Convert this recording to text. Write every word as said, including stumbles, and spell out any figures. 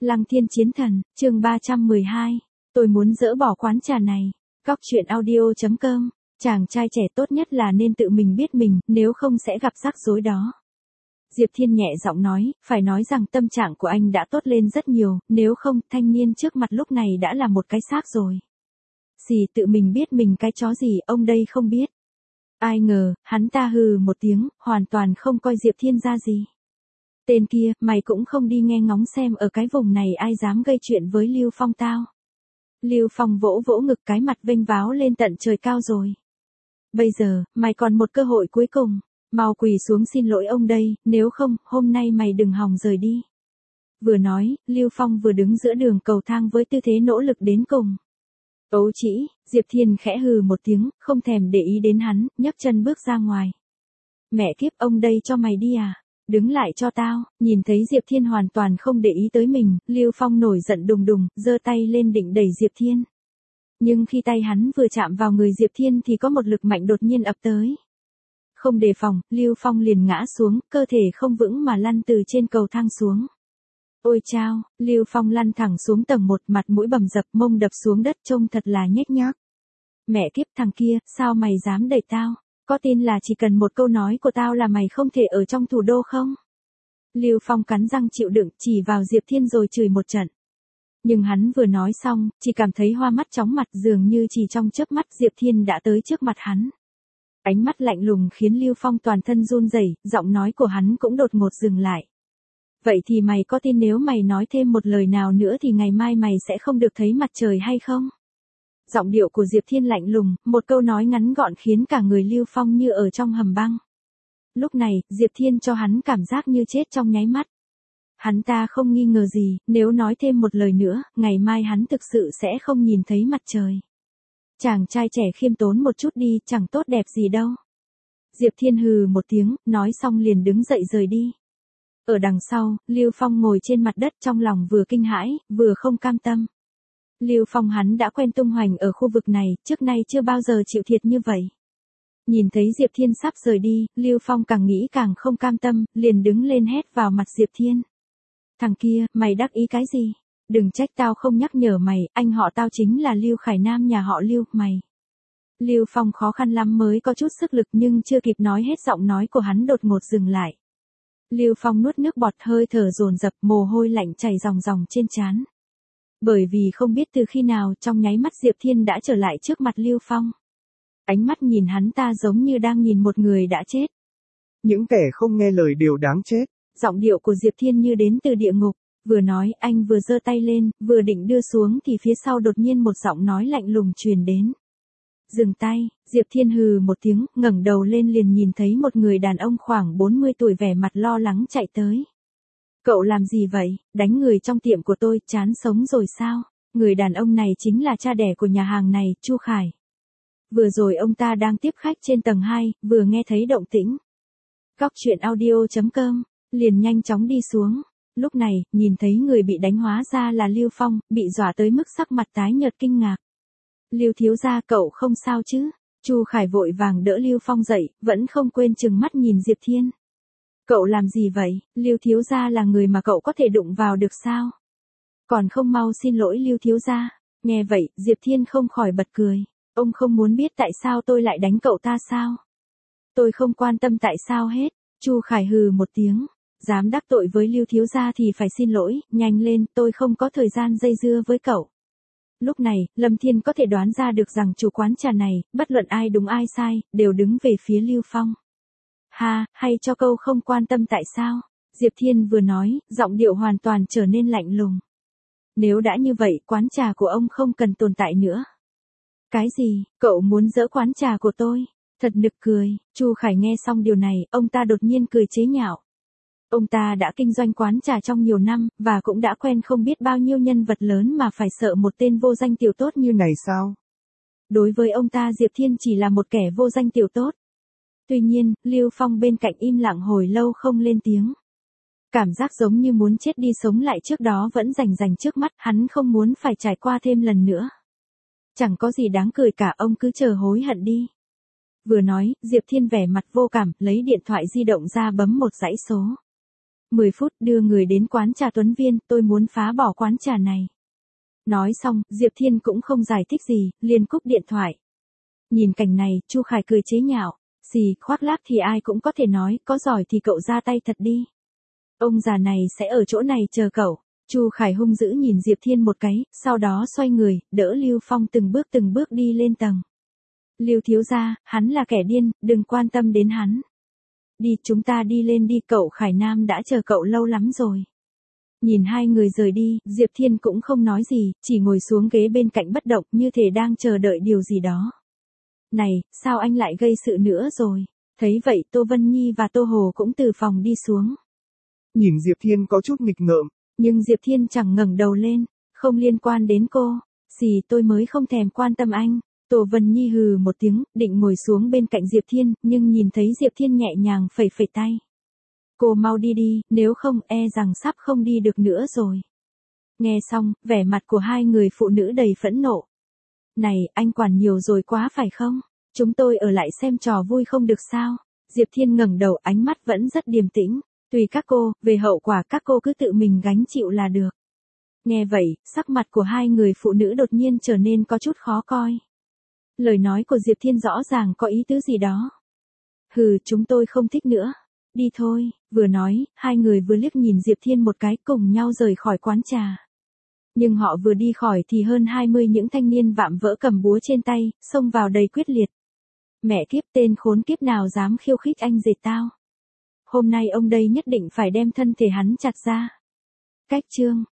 Lăng Thiên Chiến Thần, chương ba trăm mười hai. Tôi muốn dỡ bỏ quán trà này. Góc truyện audio chấm com. Chàng trai trẻ tốt nhất là nên tự mình biết mình, nếu không sẽ gặp rắc rối đó. Diệp Thiên nhẹ giọng nói, phải nói rằng tâm trạng của anh đã tốt lên rất nhiều, nếu không, thanh niên trước mặt lúc này đã là một cái xác rồi. Xì tự mình biết mình cái chó gì, ông đây không biết. Ai ngờ, hắn ta hừ một tiếng, hoàn toàn không coi Diệp Thiên ra gì. Tên kia, mày cũng không đi nghe ngóng xem ở cái vùng này ai dám gây chuyện với Lưu Phong tao. Lưu Phong vỗ vỗ ngực, cái mặt vênh váo lên tận trời cao rồi. Bây giờ, mày còn một cơ hội cuối cùng, mau quỳ xuống xin lỗi ông đây, nếu không, hôm nay mày đừng hòng rời đi. Vừa nói, Lưu Phong vừa đứng giữa đường cầu thang với tư thế nỗ lực đến cùng. Ấu chỉ, Diệp Thiên khẽ hừ một tiếng, không thèm để ý đến hắn, nhấc chân bước ra ngoài. Mẹ kiếp, ông đây cho mày đi à? Đứng lại cho tao. Nhìn thấy Diệp Thiên hoàn toàn không để ý tới mình, Lưu Phong nổi giận đùng đùng, giơ tay lên định đẩy Diệp Thiên. Nhưng khi tay hắn vừa chạm vào người Diệp Thiên thì có một lực mạnh đột nhiên ập tới. Không đề phòng, Lưu Phong liền ngã xuống, cơ thể không vững mà lăn từ trên cầu thang xuống. Ôi chao, Lưu Phong lăn thẳng xuống tầng một, mặt mũi bầm dập, mông đập xuống đất, trông thật là nhếch nhác. Mẹ kiếp, thằng kia, sao mày dám đẩy tao? Có tin là chỉ cần một câu nói của tao là mày không thể ở trong thủ đô không? Lưu Phong cắn răng chịu đựng, chỉ vào Diệp Thiên rồi chửi một trận. Nhưng hắn vừa nói xong, chỉ cảm thấy hoa mắt chóng mặt, dường như chỉ trong chớp mắt Diệp Thiên đã tới trước mặt hắn. Ánh mắt lạnh lùng khiến Lưu Phong toàn thân run rẩy, giọng nói của hắn cũng đột ngột dừng lại. Vậy thì mày có tin nếu mày nói thêm một lời nào nữa thì ngày mai mày sẽ không được thấy mặt trời hay không? Giọng điệu của Diệp Thiên lạnh lùng, một câu nói ngắn gọn khiến cả người Lưu Phong như ở trong hầm băng. Lúc này, Diệp Thiên cho hắn cảm giác như chết trong nháy mắt. Hắn ta không nghi ngờ gì, nếu nói thêm một lời nữa, ngày mai hắn thực sự sẽ không nhìn thấy mặt trời. Chàng trai trẻ khiêm tốn một chút đi, chẳng tốt đẹp gì đâu. Diệp Thiên hừ một tiếng, nói xong liền đứng dậy rời đi. Ở đằng sau, Lưu Phong ngồi trên mặt đất, trong lòng vừa kinh hãi, vừa không cam tâm. Lưu Phong hắn đã quen tung hoành ở khu vực này, trước nay chưa bao giờ chịu thiệt như vậy. Nhìn thấy Diệp Thiên sắp rời đi, Lưu Phong càng nghĩ càng không cam tâm, liền đứng lên hét vào mặt Diệp Thiên. Thằng kia, mày đắc ý cái gì? Đừng trách tao không nhắc nhở mày, anh họ tao chính là Lưu Khải Nam nhà họ Lưu, mày. Lưu Phong khó khăn lắm mới có chút sức lực, nhưng chưa kịp nói hết, giọng nói của hắn đột ngột dừng lại. Lưu Phong nuốt nước bọt, hơi thở dồn dập, mồ hôi lạnh chảy ròng ròng trên trán. Bởi vì không biết từ khi nào, trong nháy mắt Diệp Thiên đã trở lại trước mặt Lưu Phong. Ánh mắt nhìn hắn ta giống như đang nhìn một người đã chết. Những kẻ không nghe lời đều đáng chết. Giọng điệu của Diệp Thiên như đến từ địa ngục. Vừa nói, anh vừa giơ tay lên, vừa định đưa xuống thì phía sau đột nhiên một giọng nói lạnh lùng truyền đến. Dừng tay. Diệp Thiên hừ một tiếng, ngẩng đầu lên liền nhìn thấy một người đàn ông khoảng bốn mươi tuổi vẻ mặt lo lắng chạy tới. Cậu làm gì vậy? Đánh người trong tiệm của tôi, chán sống rồi sao? Người đàn ông này chính là cha đẻ của nhà hàng này, Chu Khải. Vừa rồi ông ta đang tiếp khách trên tầng hai, vừa nghe thấy động tĩnh. Góc truyện audio chấm com, liền nhanh chóng đi xuống. Lúc này, nhìn thấy người bị đánh hóa ra là Lưu Phong, bị dọa tới mức sắc mặt tái nhợt kinh ngạc. Lưu thiếu gia, cậu không sao chứ? Chu Khải vội vàng đỡ Lưu Phong dậy, vẫn không quên trừng mắt nhìn Diệp Thiên. Cậu làm gì vậy? Lưu thiếu gia là người mà cậu có thể đụng vào được sao? Còn không mau xin lỗi Lưu thiếu gia. Nghe vậy, Diệp Thiên không khỏi bật cười. Ông không muốn biết tại sao tôi lại đánh cậu ta sao? Tôi không quan tâm tại sao hết. Chu Khải hừ một tiếng. Dám đắc tội với Lưu thiếu gia thì phải xin lỗi, nhanh lên, tôi không có thời gian dây dưa với cậu. Lúc này, Lâm Thiên có thể đoán ra được rằng chủ quán trà này, bất luận ai đúng ai sai, đều đứng về phía Lưu Phong. Ha, hay cho câu không quan tâm tại sao? Diệp Thiên vừa nói, giọng điệu hoàn toàn trở nên lạnh lùng. Nếu đã như vậy, quán trà của ông không cần tồn tại nữa. Cái gì? Cậu muốn dỡ quán trà của tôi? Thật nực cười. Chu Khải nghe xong điều này, ông ta đột nhiên cười chế nhạo. Ông ta đã kinh doanh quán trà trong nhiều năm, và cũng đã quen không biết bao nhiêu nhân vật lớn mà phải sợ một tên vô danh tiểu tốt như này sao? Đối với ông ta, Diệp Thiên chỉ là một kẻ vô danh tiểu tốt. Tuy nhiên, Lưu Phong bên cạnh im lặng hồi lâu không lên tiếng. Cảm giác giống như muốn chết đi sống lại trước đó vẫn rành rành trước mắt, hắn không muốn phải trải qua thêm lần nữa. Chẳng có gì đáng cười cả, ông cứ chờ hối hận đi. Vừa nói, Diệp Thiên vẻ mặt vô cảm, lấy điện thoại di động ra bấm một dãy số. mười phút đưa người đến quán trà Tuấn Viên, tôi muốn phá bỏ quán trà này. Nói xong, Diệp Thiên cũng không giải thích gì, liền cúp điện thoại. Nhìn cảnh này, Chu Khải cười chế nhạo, xì, khoác lác thì ai cũng có thể nói, có giỏi thì cậu ra tay thật đi. Ông già này sẽ ở chỗ này chờ cậu. Chu Khải hung dữ nhìn Diệp Thiên một cái, sau đó xoay người, đỡ Lưu Phong từng bước từng bước đi lên tầng. Lưu thiếu gia, hắn là kẻ điên, đừng quan tâm đến hắn. Đi, chúng ta đi lên đi, cậu Khải Nam đã chờ cậu lâu lắm rồi. Nhìn hai người rời đi, Diệp Thiên cũng không nói gì, chỉ ngồi xuống ghế bên cạnh bất động như thể đang chờ đợi điều gì đó. Này, sao anh lại gây sự nữa rồi? Thấy vậy Tô Vân Nhi và Tô Hồ cũng từ phòng đi xuống. Nhìn Diệp Thiên có chút nghịch ngợm. Nhưng Diệp Thiên chẳng ngẩng đầu lên, không liên quan đến cô. Xì, tôi mới không thèm quan tâm anh. Tô Vân Nhi hừ một tiếng, định ngồi xuống bên cạnh Diệp Thiên, nhưng nhìn thấy Diệp Thiên nhẹ nhàng phẩy phẩy tay. Cô mau đi đi, nếu không e rằng sắp không đi được nữa rồi. Nghe xong, vẻ mặt của hai người phụ nữ đầy phẫn nộ. Này, anh quản nhiều rồi quá phải không? Chúng tôi ở lại xem trò vui không được sao? Diệp Thiên ngẩng đầu, ánh mắt vẫn rất điềm tĩnh. Tùy các cô, về hậu quả các cô cứ tự mình gánh chịu là được. Nghe vậy, sắc mặt của hai người phụ nữ đột nhiên trở nên có chút khó coi. Lời nói của Diệp Thiên rõ ràng có ý tứ gì đó. Hừ, chúng tôi không thích nữa. Đi thôi, vừa nói, hai người vừa liếc nhìn Diệp Thiên một cái cùng nhau rời khỏi quán trà. Nhưng họ vừa đi khỏi thì hơn hai mươi những thanh niên vạm vỡ cầm búa trên tay, xông vào đầy quyết liệt. Mẹ kiếp, tên khốn kiếp nào dám khiêu khích anh dệt tao. Hôm nay ông đây nhất định phải đem thân thể hắn chặt ra. Cách chương